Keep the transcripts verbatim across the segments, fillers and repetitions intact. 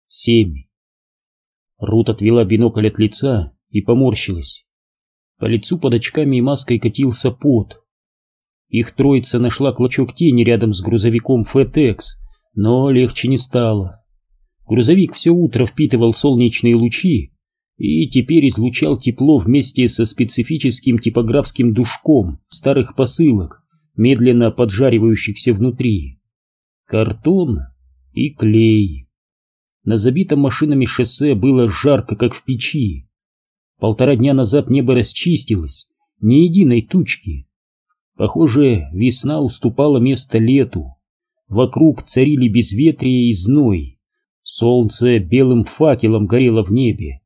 семь. Рут отвела бинокль от лица и поморщилась. По лицу под очками и маской катился пот. Их троица нашла клочок тени рядом с грузовиком фэдекс, но легче не стало. Грузовик все утро впитывал солнечные лучи и теперь излучал тепло вместе со специфическим типографским душком старых посылок, медленно поджаривающихся внутри. Картон и клей. На забитом машинами шоссе было жарко, как в печи. Полтора дня назад небо расчистилось, ни единой тучки. Похоже, весна уступала место лету. Вокруг царили безветрие и зной. Солнце белым факелом горело в небе.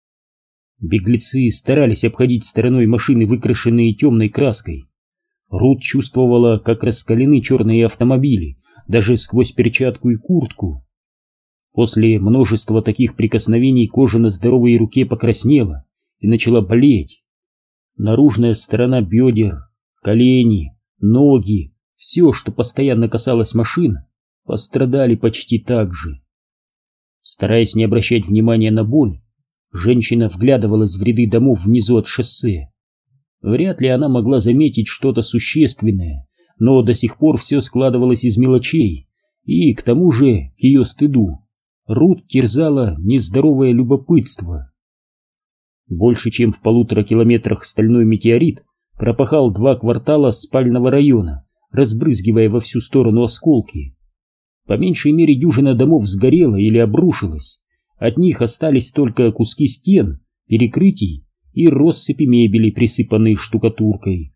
Беглецы старались обходить стороной машины, выкрашенные темной краской. Рут чувствовала, как раскалены черные автомобили, даже сквозь перчатку и куртку. После множества таких прикосновений кожа на здоровой руке покраснела и начала болеть. Наружная сторона бедер, колени, ноги, все, что постоянно касалось машин, пострадали почти так же. Стараясь не обращать внимания на боль, женщина вглядывалась в ряды домов внизу от шоссе. Вряд ли она могла заметить что-то существенное, но до сих пор все складывалось из мелочей, и, к тому же, к ее стыду, Рут терзала нездоровое любопытство. Больше чем в полутора километрах стальной метеорит пропахал два квартала спального района, разбрызгивая во всю сторону осколки. По меньшей мере дюжина домов сгорела или обрушилась. От них остались только куски стен, перекрытий и россыпи мебели, присыпанные штукатуркой.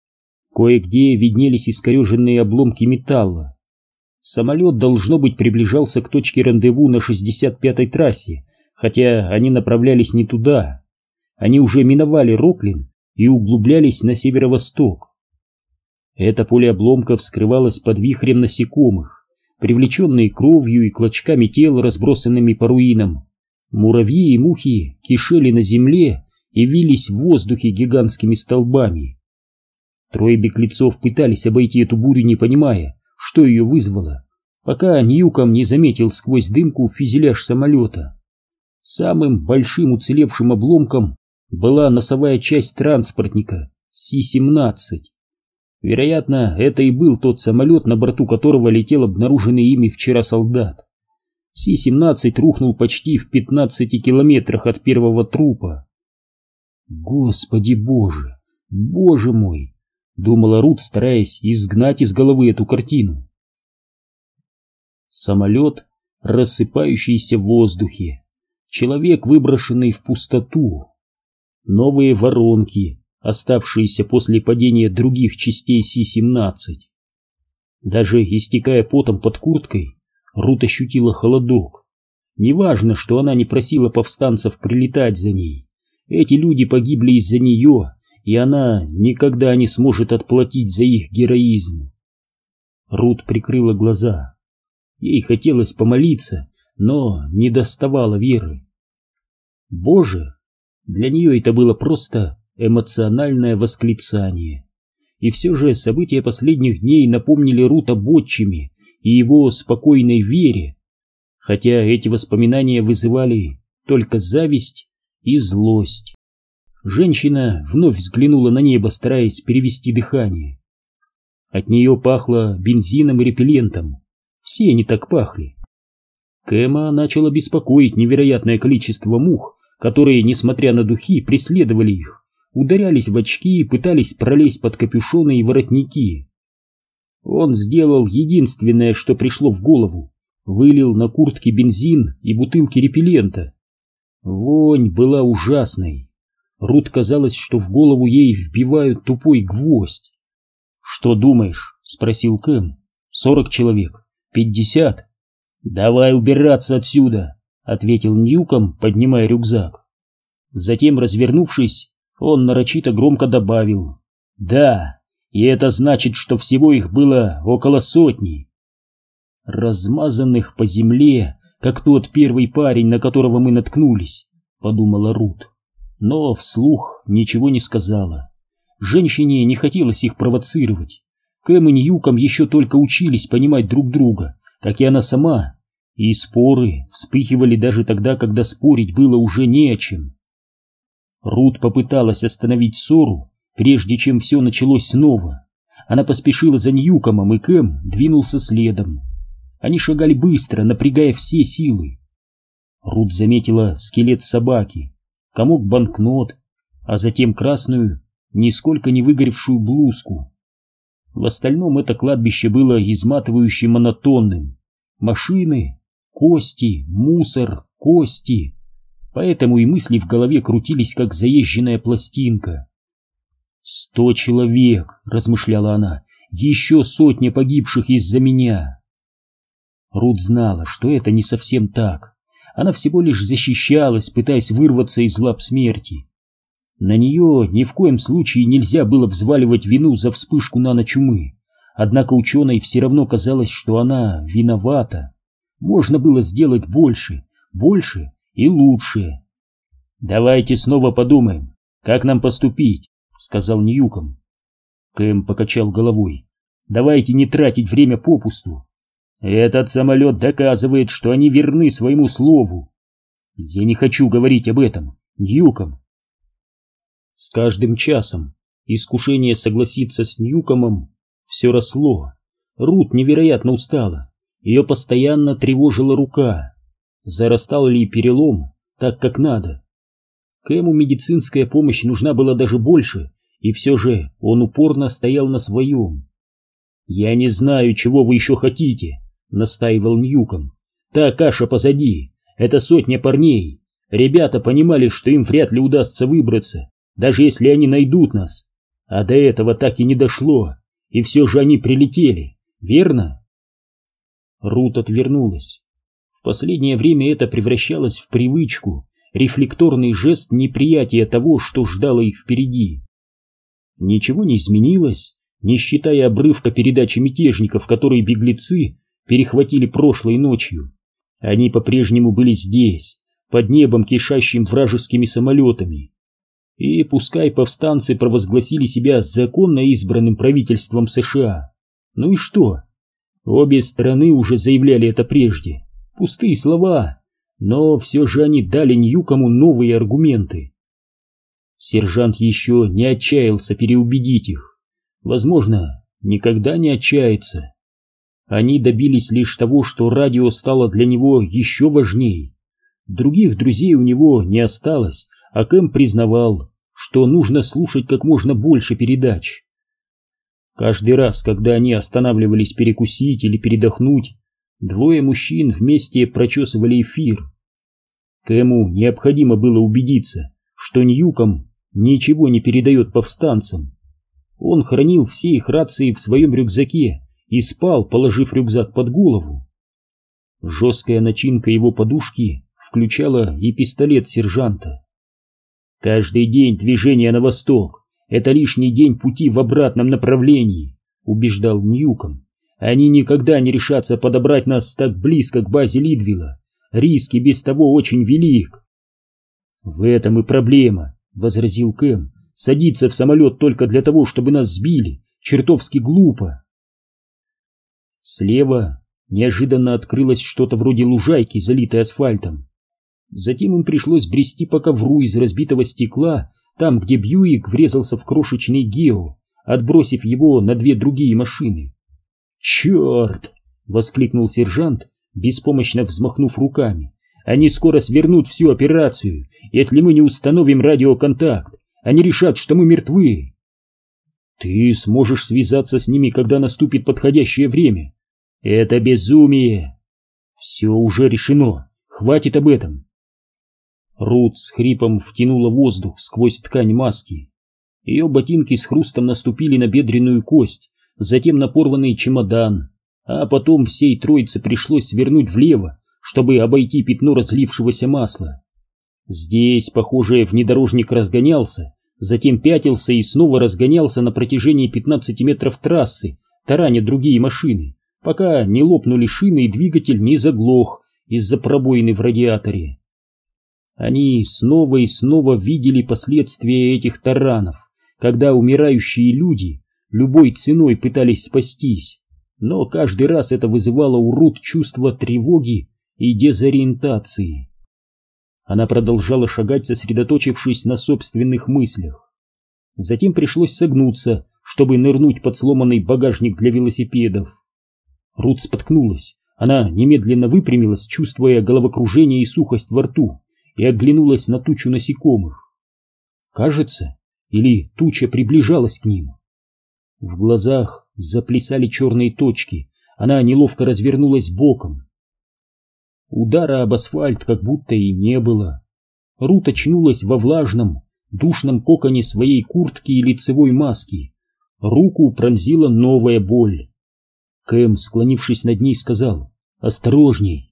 Кое-где виднелись искореженные обломки металла. Самолет, должно быть, приближался к точке рандеву на шестьдесят пятой трассе, хотя они направлялись не туда. Они уже миновали Роклин и углублялись на северо-восток. Это поле обломков скрывалось под вихрем насекомых, привлеченные кровью и клочками тел, разбросанными по руинам. Муравьи и мухи кишели на земле и вились в воздухе гигантскими столбами. Трое беглецов пытались обойти эту бурю, не понимая, что ее вызвало, пока Ньюком не заметил сквозь дымку фюзеляж самолета. Самым большим уцелевшим обломком была носовая часть транспортника Си семнадцать. Вероятно, это и был тот самолет, на борту которого летел обнаруженный ими вчера солдат. Си семнадцать рухнул почти в пятнадцати километрах от первого трупа. «Господи Боже! Боже мой!» — думала Рут, стараясь изгнать из головы эту картину. Самолет, рассыпающийся в воздухе. Человек, выброшенный в пустоту. Новые воронки, оставшиеся после падения других частей Си семнадцать. Даже истекая потом под курткой, Рут ощутила холодок. Неважно, что она не просила повстанцев прилетать за ней. Эти люди погибли из-за нее, и она никогда не сможет отплатить за их героизм. Рут прикрыла глаза. Ей хотелось помолиться, но не доставало веры. Боже! Для нее это было просто эмоциональное восклицание. И все же события последних дней напомнили Рут об отчиме и его спокойной вере, хотя эти воспоминания вызывали только зависть и злость. Женщина вновь взглянула на небо, стараясь перевести дыхание. От нее пахло бензином и репеллентом. Все они так пахли. Кэма начало беспокоить невероятное количество мух, которые, несмотря на духи, преследовали их, ударялись в очки и пытались пролезть под капюшоны и воротники. Он сделал единственное, что пришло в голову, вылил на куртки бензин и бутылки репеллента. Вонь была ужасной. Рут казалось, что в голову ей вбивают тупой гвоздь. «Что думаешь?» — спросил Кэм. «Сорок человек? Пятьдесят?» «Давай убираться отсюда!» — ответил Ньюком, поднимая рюкзак. Затем, развернувшись, он нарочито громко добавил: «Да, и это значит, что всего их было около сотни». «Размазанных по земле, как тот первый парень, на которого мы наткнулись», — подумала Рут, но вслух ничего не сказала. Женщине не хотелось их провоцировать. Кэм и Ньюком еще только учились понимать друг друга, как и она сама, И споры вспыхивали даже тогда, когда спорить было уже не о чем. Рут попыталась остановить ссору, прежде чем все началось снова. Она поспешила за Ньюкомом, и Кэм двинулся следом. Они шагали быстро, напрягая все силы. Рут заметила скелет собаки, комок банкнот, а затем красную, нисколько не выгоревшую блузку. В остальном это кладбище было изматывающе монотонным. Машины, кости, мусор, кости. Поэтому и мысли в голове крутились, как заезженная пластинка. «Сто человек», — размышляла она, — «еще сотня погибших из-за меня». Рут знала, что это не совсем так. Она всего лишь защищалась, пытаясь вырваться из лап смерти. На нее ни в коем случае нельзя было взваливать вину за вспышку наночумы. Однако ученой все равно казалось, что она виновата. Можно было сделать больше, больше и лучше. «Давайте снова подумаем, как нам поступить», — сказал Ньюком. Кэм покачал головой. «Давайте не тратить время попусту. Этот самолет доказывает, что они верны своему слову. Я не хочу говорить об этом, Ньюком». С каждым часом искушение согласиться с Ньюкомом все росло. Рут невероятно устала, ее постоянно тревожила рука. Зарастал ли перелом так, как надо? Кэму медицинская помощь нужна была даже больше, и все же он упорно стоял на своем. «Я не знаю, чего вы еще хотите», — настаивал Ньюком. «Та каша позади, это сотня парней. Ребята понимали, что им вряд ли удастся выбраться, даже если они найдут нас. А до этого так и не дошло, и все же они прилетели, верно?» Рут отвернулась. В последнее время это превращалось в привычку, рефлекторный жест неприятия того, что ждало их впереди. Ничего не изменилось, не считая обрывка передачи мятежников, которые беглецы перехватили прошлой ночью. Они по-прежнему были здесь, под небом, кишащим вражескими самолетами. И пускай повстанцы провозгласили себя законно избранным правительством США. Ну и что? Обе стороны уже заявляли это прежде. Пустые слова, но все же они дали Ньюкому новые аргументы. Сержант еще не отчаялся переубедить их. Возможно, никогда не отчается. Они добились лишь того, что радио стало для него еще важней. Других друзей у него не осталось, а Кэм признавал, что нужно слушать как можно больше передач. Каждый раз, когда они останавливались перекусить или передохнуть, двое мужчин вместе прочесывали эфир. Кэму необходимо было убедиться, что Ньюком ничего не передает повстанцам. Он хранил все их рации в своем рюкзаке и спал, положив рюкзак под голову. Жесткая начинка его подушки включала и пистолет сержанта. «Каждый день движение на восток — это лишний день пути в обратном направлении», — убеждал Ньюком. «Они никогда не решатся подобрать нас так близко к базе Лидвилла. Риск и без того очень велик». «В этом и проблема», — возразил Кэм. «Садиться в самолет только для того, чтобы нас сбили, чертовски глупо». Слева неожиданно открылось что-то вроде лужайки, залитой асфальтом. Затем им пришлось брести по ковру из разбитого стекла, там, где Бьюик врезался в крошечный Гео, отбросив его на две другие машины. «Черт!» — воскликнул сержант, беспомощно взмахнув руками. «Они скоро свернут всю операцию, если мы не установим радиоконтакт. Они решат, что мы мертвы». «Ты сможешь связаться с ними, когда наступит подходящее время». «Это безумие!» «Все уже решено. Хватит об этом». Рут с хрипом втянула воздух сквозь ткань маски. Ее ботинки с хрустом наступили на бедренную кость, затем на порванный чемодан, а потом всей троице пришлось свернуть влево, чтобы обойти пятно разлившегося масла. Здесь, похоже, внедорожник разгонялся, затем пятился и снова разгонялся на протяжении пятнадцати метров трассы, тараня другие машины, пока не лопнули шины и двигатель не заглох из-за пробоины в радиаторе. Они снова и снова видели последствия этих таранов, когда умирающие люди любой ценой пытались спастись, но каждый раз это вызывало у Рут чувство тревоги и дезориентации. Она продолжала шагать, сосредоточившись на собственных мыслях. Затем пришлось согнуться, чтобы нырнуть под сломанный багажник для велосипедов. Рут споткнулась. Она немедленно выпрямилась, чувствуя головокружение и сухость во рту, и оглянулась на тучу насекомых. Кажется, или туча приближалась к ним. В глазах заплясали черные точки. Она неловко развернулась боком. Удара об асфальт как будто и не было. Рут очнулась во влажном, душном коконе своей куртки и лицевой маски. Руку пронзила новая боль. Кэм, склонившись над ней, сказал: «Осторожней».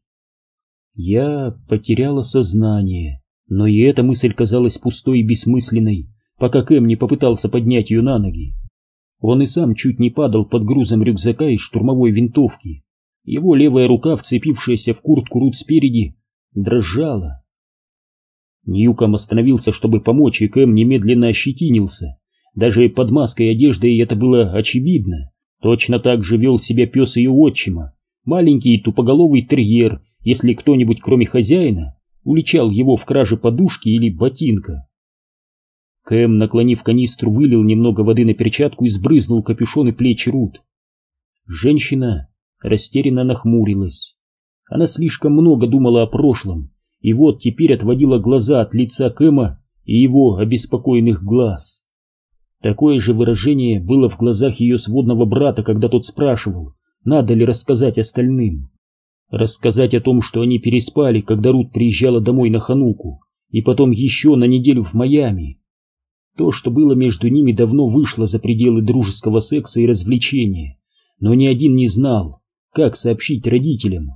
Я потеряла сознание, но и эта мысль казалась пустой и бессмысленной, пока Кэм не попытался поднять ее на ноги. Он и сам чуть не падал под грузом рюкзака и штурмовой винтовки. Его левая рука, вцепившаяся в куртку Рут спереди, дрожала. Ньюком остановился, чтобы помочь, и Кэм немедленно ощетинился. Даже под маской и одеждой это было очевидно. Точно так же вел себя пес ее отчима, маленький тупоголовый терьер, если кто-нибудь, кроме хозяина, уличал его в краже подушки или ботинка. Кэм, наклонив канистру, вылил немного воды на перчатку и сбрызнул капюшон и плечи Рут. Женщина растерянно нахмурилась. Она слишком много думала о прошлом, и вот теперь отводила глаза от лица Кэма и его обеспокоенных глаз. Такое же выражение было в глазах ее сводного брата, когда тот спрашивал, надо ли рассказать остальным. Рассказать о том, что они переспали, когда Рут приезжала домой на Хануку, и потом еще на неделю в Майами. То, что было между ними, давно вышло за пределы дружеского секса и развлечения, но ни один не знал, как сообщить родителям.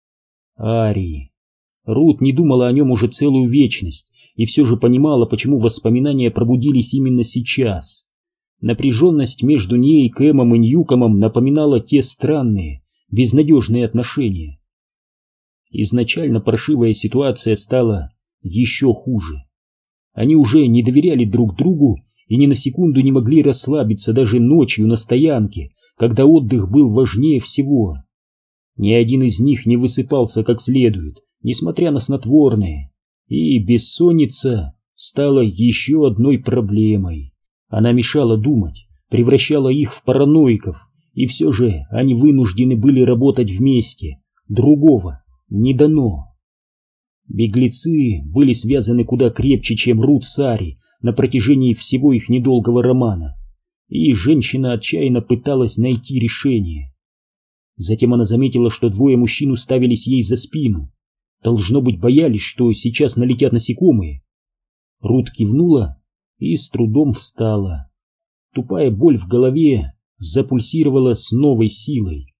Ари. Рут не думала о нем уже целую вечность, и все же понимала, почему воспоминания пробудились именно сейчас. Напряженность между ней, Кэмом и Ньюкомом напоминала те странные, безнадежные отношения. Изначально паршивая ситуация стала еще хуже. Они уже не доверяли друг другу и ни на секунду не могли расслабиться даже ночью на стоянке, когда отдых был важнее всего. Ни один из них не высыпался как следует, несмотря на снотворные, и бессонница стала еще одной проблемой. Она мешала думать, превращала их в параноиков, и все же они вынуждены были работать вместе, другого не дано. Беглецы были связаны куда крепче, чем Рут с Ари на протяжении всего их недолгого романа, и женщина отчаянно пыталась найти решение. Затем она заметила, что двое мужчин уставились ей за спину. Должно быть, боялись, что сейчас налетят насекомые. Рут кивнула и с трудом встала. Тупая боль в голове запульсировала с новой силой.